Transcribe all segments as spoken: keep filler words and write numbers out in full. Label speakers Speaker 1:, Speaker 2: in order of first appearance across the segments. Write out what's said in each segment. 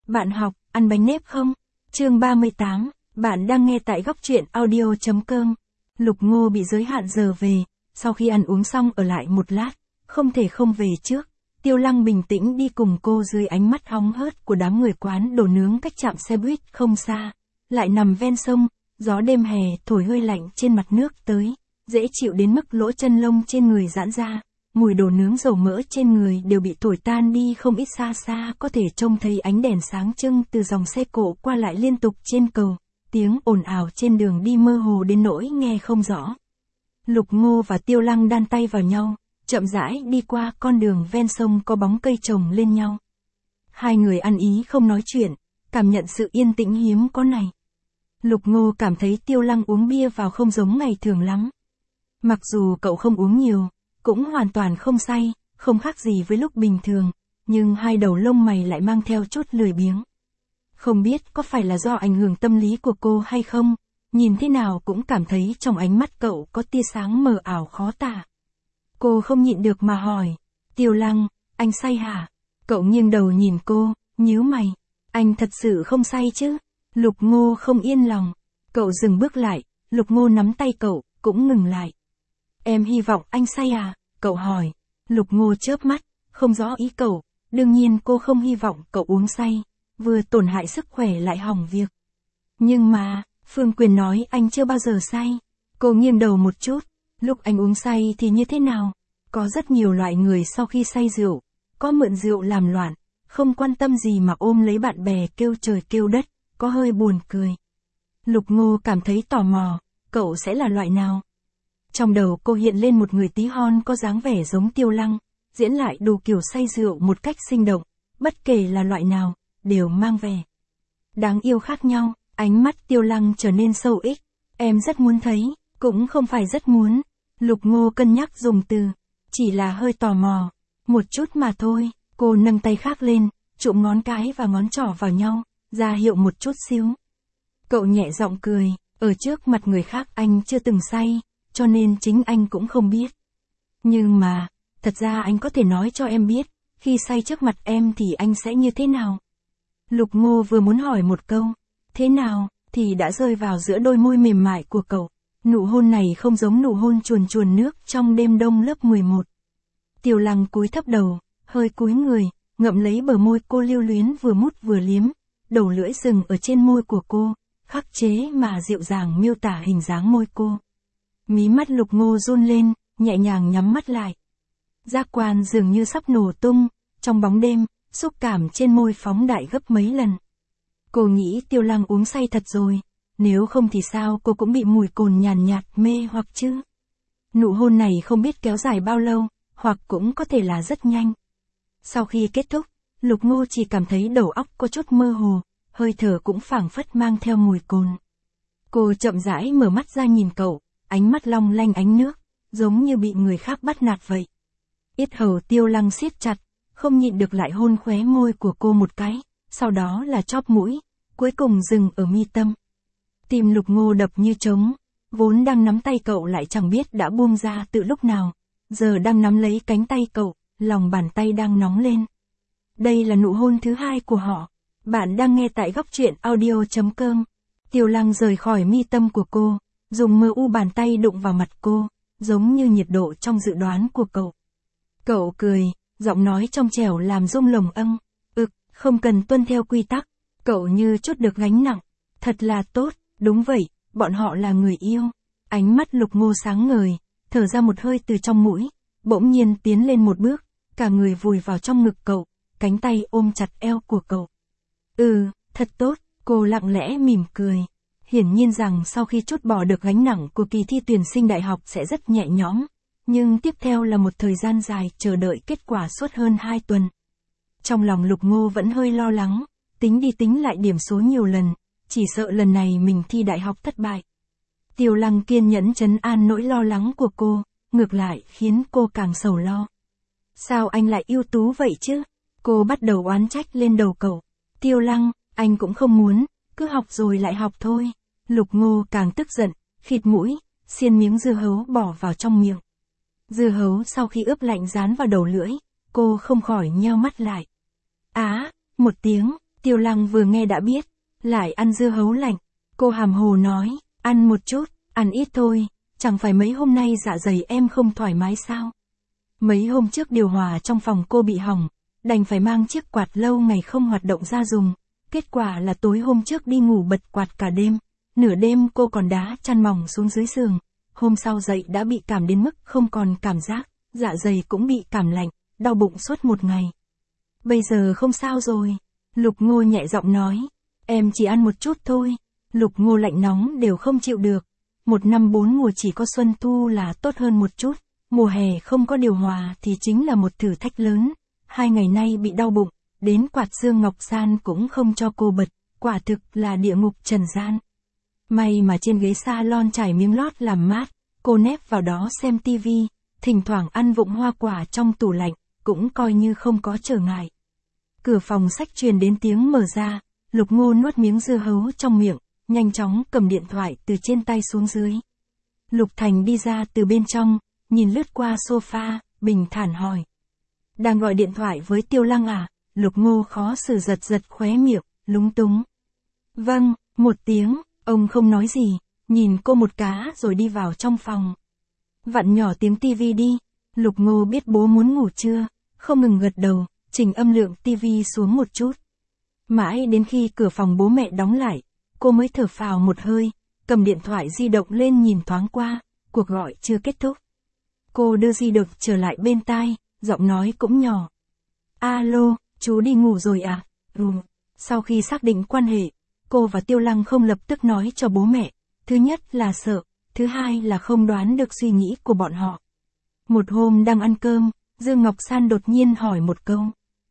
Speaker 1: Bạn học, ăn bánh nếp không? Chương ba mươi tám, bạn đang nghe tại góc truyện audio chấm com. Lục Ngô bị giới hạn giờ về, sau khi ăn uống xong ở lại một lát, không thể không về trước. Tiêu Lăng bình tĩnh đi cùng cô dưới ánh mắt hóng hớt của đám người quán đồ nướng cách trạm xe buýt không xa. Lại nằm ven sông, gió đêm hè thổi hơi lạnh trên mặt nước tới, dễ chịu đến mức lỗ chân lông trên người giãn ra. Mùi đồ nướng dầu mỡ trên người đều bị thổi tan đi không ít, xa xa có thể trông thấy ánh đèn sáng trưng từ dòng xe cộ qua lại liên tục trên cầu, tiếng ồn ào trên đường đi mơ hồ đến nỗi nghe không rõ. Lục Ngô và Tiêu Lăng đan tay vào nhau, chậm rãi đi qua con đường ven sông có bóng cây chồng lên nhau. Hai người ăn ý không nói chuyện, cảm nhận sự yên tĩnh hiếm có này. Lục Ngô cảm thấy Tiêu Lăng uống bia vào không giống ngày thường lắm. Mặc dù cậu không uống nhiều, cũng hoàn toàn không say, không khác gì với lúc bình thường, nhưng hai đầu lông mày lại mang theo chút lười biếng. Không biết có phải là do ảnh hưởng tâm lý của cô hay không, nhìn thế nào cũng cảm thấy trong ánh mắt cậu có tia sáng mờ ảo khó tả. Cô không nhịn được mà hỏi, Tiêu Lăng, anh say hả? Cậu nghiêng đầu nhìn cô, nhíu mày, anh thật sự không say chứ? Lục Ngô không yên lòng, cậu dừng bước lại, Lục Ngô nắm tay cậu, cũng ngừng lại. Em hy vọng anh say à? Cậu hỏi. Lục Ngô chớp mắt, không rõ ý cậu, đương nhiên cô không hy vọng cậu uống say, vừa tổn hại sức khỏe lại hỏng việc. Nhưng mà, Phương Quyền nói anh chưa bao giờ say. Cô nghiêng đầu một chút, lúc anh uống say thì như thế nào? Có rất nhiều loại người sau khi say rượu, có mượn rượu làm loạn, không quan tâm gì mà ôm lấy bạn bè kêu trời kêu đất, có hơi buồn cười. Lục Ngô cảm thấy tò mò, cậu sẽ là loại nào? Trong đầu cô hiện lên một người tí hon có dáng vẻ giống Tiêu Lăng, diễn lại đủ kiểu say rượu một cách sinh động, bất kể là loại nào, đều mang vẻ đáng yêu khác nhau. Ánh mắt Tiêu Lăng trở nên sâu ích. Em rất muốn thấy, cũng không phải rất muốn. Lục Ngô cân nhắc dùng từ, chỉ là hơi tò mò, một chút mà thôi. Cô nâng tay khác lên, trụm ngón cái và ngón trỏ vào nhau, ra hiệu một chút xíu. Cậu nhẹ giọng cười, ở trước mặt người khác anh chưa từng say, cho nên chính anh cũng không biết. Nhưng mà, thật ra anh có thể nói cho em biết, khi say trước mặt em thì anh sẽ như thế nào? Lục Ngô vừa muốn hỏi một câu, thế nào, thì đã rơi vào giữa đôi môi mềm mại của cậu. Nụ hôn này không giống nụ hôn chuồn chuồn nước trong đêm đông lớp mười một. Tiêu Lăng cúi thấp đầu, hơi cúi người, ngậm lấy bờ môi cô lưu luyến vừa mút vừa liếm, đầu lưỡi dừng ở trên môi của cô, khắc chế mà dịu dàng miêu tả hình dáng môi cô. Mí mắt Lục Ngô run lên, nhẹ nhàng nhắm mắt lại. Giác quan dường như sắp nổ tung, trong bóng đêm, xúc cảm trên môi phóng đại gấp mấy lần. Cô nghĩ Tiêu Lăng uống say thật rồi, nếu không thì sao cô cũng bị mùi cồn nhàn nhạt mê hoặc chứ. Nụ hôn này không biết kéo dài bao lâu, hoặc cũng có thể là rất nhanh. Sau khi kết thúc, Lục Ngô chỉ cảm thấy đầu óc có chút mơ hồ, hơi thở cũng phảng phất mang theo mùi cồn. Cô chậm rãi mở mắt ra nhìn cậu, ánh mắt long lanh ánh nước, giống như bị người khác bắt nạt vậy. Yết hầu Tiêu Lăng siết chặt, không nhịn được lại hôn khóe môi của cô một cái, sau đó là chóp mũi, cuối cùng dừng ở mi tâm. Tim Lục Ngô đập như trống, vốn đang nắm tay cậu lại chẳng biết đã buông ra từ lúc nào, giờ đang nắm lấy cánh tay cậu, lòng bàn tay đang nóng lên. Đây là nụ hôn thứ hai của họ. Bạn đang nghe tại góc truyện audio chấm com. Tiêu Lăng rời khỏi mi tâm của cô, dùng mờ u bàn tay đụng vào mặt cô, giống như nhiệt độ trong dự đoán của cậu. Cậu cười, giọng nói trong trẻo làm rung lồng âng, ực, không cần tuân theo quy tắc, cậu như chút được gánh nặng, thật là tốt, đúng vậy, bọn họ là người yêu. Ánh mắt Lục Ngô sáng ngời, thở ra một hơi từ trong mũi, bỗng nhiên tiến lên một bước, cả người vùi vào trong ngực cậu, cánh tay ôm chặt eo của cậu. Ừ, thật tốt, cô lặng lẽ mỉm cười. Hiển nhiên rằng sau khi trút bỏ được gánh nặng của kỳ thi tuyển sinh đại học sẽ rất nhẹ nhõm, nhưng tiếp theo là một thời gian dài chờ đợi kết quả suốt hơn hai tuần. Trong lòng Lục Ngô vẫn hơi lo lắng, tính đi tính lại điểm số nhiều lần, chỉ sợ lần này mình thi đại học thất bại. Tiêu Lăng kiên nhẫn trấn an nỗi lo lắng của cô, ngược lại khiến cô càng sầu lo. Sao anh lại ưu tú vậy chứ? Cô bắt đầu oán trách lên đầu cậu. Tiêu Lăng, anh cũng không muốn, cứ học rồi lại học thôi. Lục Ngô càng tức giận, khịt mũi, xiên miếng dưa hấu bỏ vào trong miệng. Dưa hấu sau khi ướp lạnh dán vào đầu lưỡi, cô không khỏi nheo mắt lại. Á, một tiếng, Tiêu Lăng vừa nghe đã biết, lại ăn dưa hấu lạnh. Cô hàm hồ nói, ăn một chút, ăn ít thôi, chẳng phải mấy hôm nay dạ dày em không thoải mái sao? Mấy hôm trước điều hòa trong phòng cô bị hỏng, đành phải mang chiếc quạt lâu ngày không hoạt động ra dùng. Kết quả là tối hôm trước đi ngủ bật quạt cả đêm, nửa đêm cô còn đá chăn mỏng xuống dưới giường. Hôm sau dậy đã bị cảm đến mức không còn cảm giác, dạ dày cũng bị cảm lạnh, đau bụng suốt một ngày. Bây giờ không sao rồi, Lục Ngô nhẹ giọng nói, em chỉ ăn một chút thôi. Lục Ngô lạnh nóng đều không chịu được. Một năm bốn mùa chỉ có xuân thu là tốt hơn một chút, mùa hè không có điều hòa thì chính là một thử thách lớn. Hai ngày nay bị đau bụng, đến quạt Dương Ngọc San cũng không cho cô bật, quả thực là địa ngục trần gian. May mà trên ghế salon trải miếng lót làm mát, cô nép vào đó xem tivi, thỉnh thoảng ăn vụng hoa quả trong tủ lạnh, cũng coi như không có trở ngại. Cửa phòng sách truyền đến tiếng mở ra, Lục Ngô nuốt miếng dưa hấu trong miệng, nhanh chóng cầm điện thoại từ trên tay xuống dưới. Lục Thành đi ra từ bên trong, nhìn lướt qua sofa, bình thản hỏi. Đang gọi điện thoại với Tiêu Lăng à? Lục Ngô khó xử giật giật khóe miệng, lúng túng. Vâng, một tiếng, ông không nói gì, nhìn cô một cá rồi đi vào trong phòng. Vặn nhỏ tiếng tivi đi. Lục Ngô biết bố muốn ngủ trưa, không ngừng gật đầu, chỉnh âm lượng tivi xuống một chút. Mãi đến khi cửa phòng bố mẹ đóng lại, cô mới thở phào một hơi, cầm điện thoại di động lên nhìn thoáng qua, cuộc gọi chưa kết thúc. Cô đưa di động trở lại bên tai, giọng nói cũng nhỏ. Alo, chú đi ngủ rồi à? Ừ. Sau khi xác định quan hệ, cô và Tiêu Lăng không lập tức nói cho bố mẹ. Thứ nhất là sợ, thứ hai là không đoán được suy nghĩ của bọn họ. Một hôm đang ăn cơm, Dương Ngọc San đột nhiên hỏi một câu.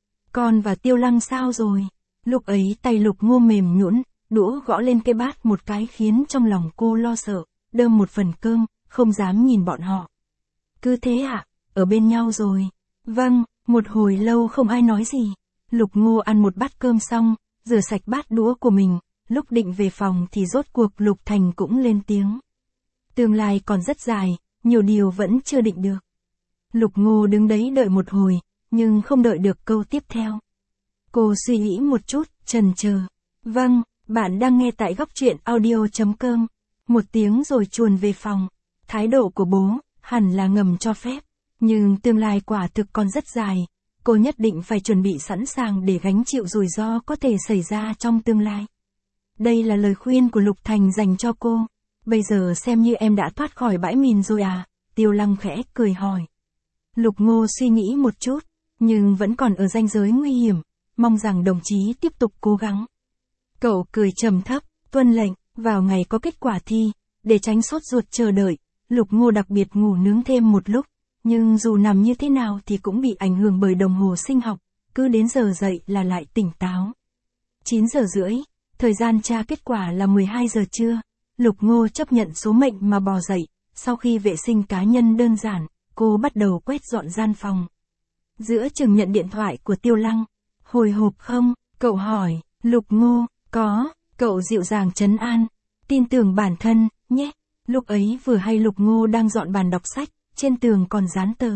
Speaker 1: Con và Tiêu Lăng sao rồi? Lúc ấy tay Lục Ngô mềm nhũn, đũa gõ lên cái bát một cái khiến trong lòng cô lo sợ, đơm một phần cơm, không dám nhìn bọn họ. Cứ thế ạ, à? Ở bên nhau rồi. Vâng, một hồi lâu không ai nói gì. Lục Ngô ăn một bát cơm xong, rửa sạch bát đũa của mình, lúc định về phòng thì rốt cuộc Lục Thành cũng lên tiếng. Tương lai còn rất dài, nhiều điều vẫn chưa định được. Lục Ngô đứng đấy đợi một hồi, nhưng không đợi được câu tiếp theo. Cô suy nghĩ một chút, chần chờ. Vâng, bạn đang nghe tại góc truyện audio chấm com. Một tiếng rồi chuồn về phòng. Thái độ của bố, hẳn là ngầm cho phép. Nhưng tương lai quả thực còn rất dài. Cô nhất định phải chuẩn bị sẵn sàng để gánh chịu rủi ro có thể xảy ra trong tương lai. Đây là lời khuyên của Lục Thành dành cho cô. Bây giờ xem như em đã thoát khỏi bãi mìn rồi à? Tiêu Lăng khẽ cười hỏi. Lục Ngô suy nghĩ một chút, nhưng vẫn còn ở ranh giới nguy hiểm, mong rằng đồng chí tiếp tục cố gắng. Cậu cười trầm thấp, tuân lệnh, vào ngày có kết quả thi, để tránh sốt ruột chờ đợi, Lục Ngô đặc biệt ngủ nướng thêm một lúc, nhưng dù nằm như thế nào thì cũng bị ảnh hưởng bởi đồng hồ sinh học, cứ đến giờ dậy là lại tỉnh táo. chín giờ rưỡi, thời gian tra kết quả là mười hai giờ trưa, Lục Ngô chấp nhận số mệnh mà bò dậy, sau khi vệ sinh cá nhân đơn giản, cô bắt đầu quét dọn gian phòng. Giữa chừng nhận điện thoại của Tiêu Lăng. Hồi hộp không? Cậu hỏi. Lục Ngô, có, cậu dịu dàng trấn an. Tin tưởng bản thân, nhé. Lúc ấy vừa hay Lục Ngô đang dọn bàn đọc sách, trên tường còn dán tờ.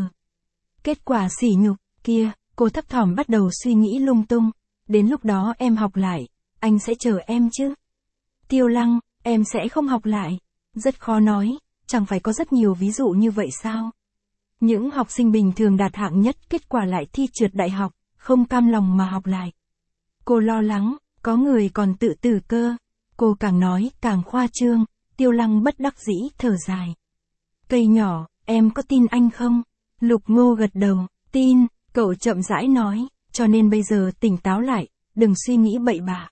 Speaker 1: Kết quả sỉ nhục, kia, cô thấp thỏm bắt đầu suy nghĩ lung tung. Đến lúc đó em học lại, anh sẽ chờ em chứ? Tiêu Lăng, em sẽ không học lại. Rất khó nói, chẳng phải có rất nhiều ví dụ như vậy sao? Những học sinh bình thường đạt hạng nhất kết quả lại thi trượt đại học, không cam lòng mà học lại. Cô lo lắng, có người còn tự tử cơ. Cô càng nói càng khoa trương, Tiêu Lăng bất đắc dĩ thở dài. Cây nhỏ, em có tin anh không? Lục Ngô gật đầu, tin, cậu chậm rãi nói, cho nên bây giờ tỉnh táo lại, đừng suy nghĩ bậy bạ.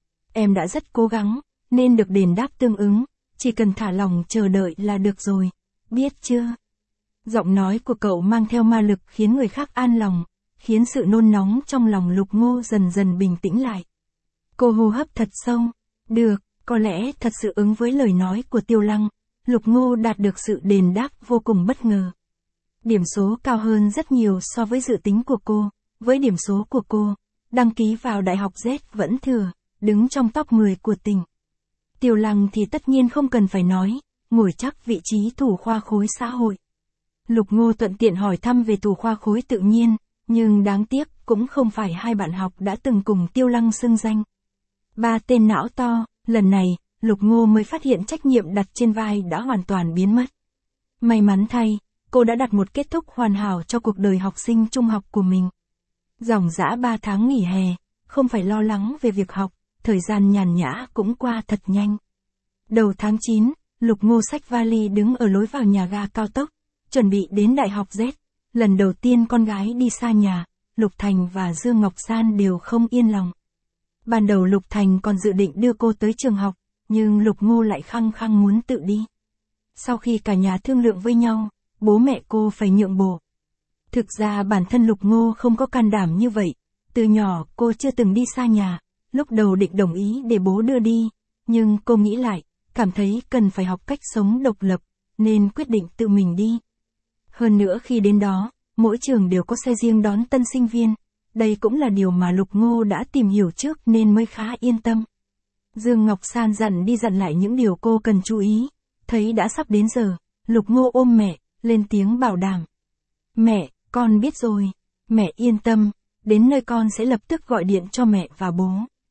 Speaker 1: Em đã rất cố gắng, nên được đền đáp tương ứng, chỉ cần thả lòng chờ đợi là được rồi, biết chưa? Giọng nói của cậu mang theo ma lực khiến người khác an lòng, khiến sự nôn nóng trong lòng Lục Ngô dần dần bình tĩnh lại. Cô hô hấp thật sâu. Được, có lẽ thật sự ứng với lời nói của Tiêu Lăng, Lục Ngô đạt được sự đền đáp vô cùng bất ngờ. Điểm số cao hơn rất nhiều so với dự tính của cô, với điểm số của cô, đăng ký vào Đại học Z vẫn thừa, đứng trong top mười của tỉnh. Tiêu Lăng thì tất nhiên không cần phải nói, ngồi chắc vị trí thủ khoa khối xã hội. Lục Ngô thuận tiện hỏi thăm về thủ khoa khối tự nhiên, nhưng đáng tiếc cũng không phải hai bạn học đã từng cùng Tiêu Lăng xưng danh. Ba tên não to, lần này, Lục Ngô mới phát hiện trách nhiệm đặt trên vai đã hoàn toàn biến mất. May mắn thay, cô đã đặt một kết thúc hoàn hảo cho cuộc đời học sinh trung học của mình. Dòng dã ba tháng nghỉ hè, không phải lo lắng về việc học, thời gian nhàn nhã cũng qua thật nhanh. Đầu tháng chín, Lục Ngô xách vali đứng ở lối vào nhà ga cao tốc, chuẩn bị đến Đại học Z. Lần đầu tiên con gái đi xa nhà, Lục Thành và Dương Ngọc San đều không yên lòng. Ban đầu Lục Thành còn dự định đưa cô tới trường học, nhưng Lục Ngô lại khăng khăng muốn tự đi. Sau khi cả nhà thương lượng với nhau, bố mẹ cô phải nhượng bộ. Thực ra bản thân Lục Ngô không có can đảm như vậy, từ nhỏ cô chưa từng đi xa nhà, lúc đầu định đồng ý để bố đưa đi, nhưng cô nghĩ lại, cảm thấy cần phải học cách sống độc lập, nên quyết định tự mình đi. Hơn nữa khi đến đó, mỗi trường đều có xe riêng đón tân sinh viên, đây cũng là điều mà Lục Ngô đã tìm hiểu trước nên mới khá yên tâm. Dương Ngọc San dặn đi dặn lại những điều cô cần chú ý, thấy đã sắp đến giờ, Lục Ngô ôm mẹ, lên tiếng bảo đảm. Mẹ, con biết rồi, mẹ yên tâm, đến nơi con sẽ lập tức gọi điện cho mẹ và bố.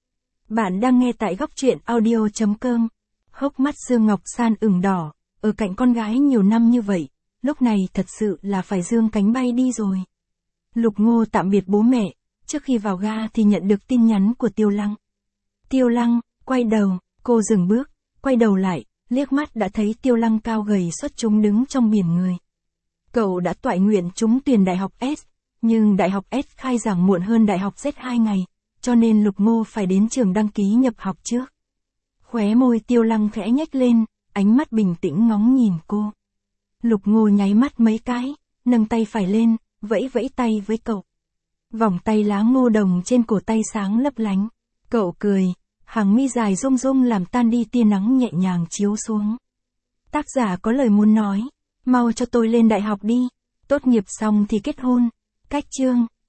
Speaker 1: Bạn đang nghe tại góc truyện audio chấm com. Hốc mắt Dương Ngọc San ửng đỏ, ở cạnh con gái nhiều năm như vậy, lúc này thật sự là phải dương cánh bay đi rồi. Lục Ngô tạm biệt bố mẹ, trước khi vào ga thì nhận được tin nhắn của Tiêu Lăng. Tiêu Lăng, quay đầu, cô dừng bước, quay đầu lại, liếc mắt đã thấy Tiêu Lăng cao gầy xuất chúng đứng trong biển người. Cậu đã toại nguyện trúng tuyển Đại học S, nhưng Đại học S khai giảng muộn hơn Đại học Z hai ngày, cho nên Lục Ngô phải đến trường đăng ký nhập học trước. Khóe môi Tiêu Lăng khẽ nhếch lên, ánh mắt bình tĩnh ngóng nhìn cô. Lục Ngô nháy mắt mấy cái, nâng tay phải lên, vẫy vẫy tay với cậu. Vòng tay lá ngô đồng trên cổ tay sáng lấp lánh. Cậu cười, hàng mi dài rung rung làm tan đi tia nắng nhẹ nhàng chiếu xuống. Tác giả có lời muốn nói, mau cho tôi lên đại học đi, tốt nghiệp xong thì kết hôn. Cách chương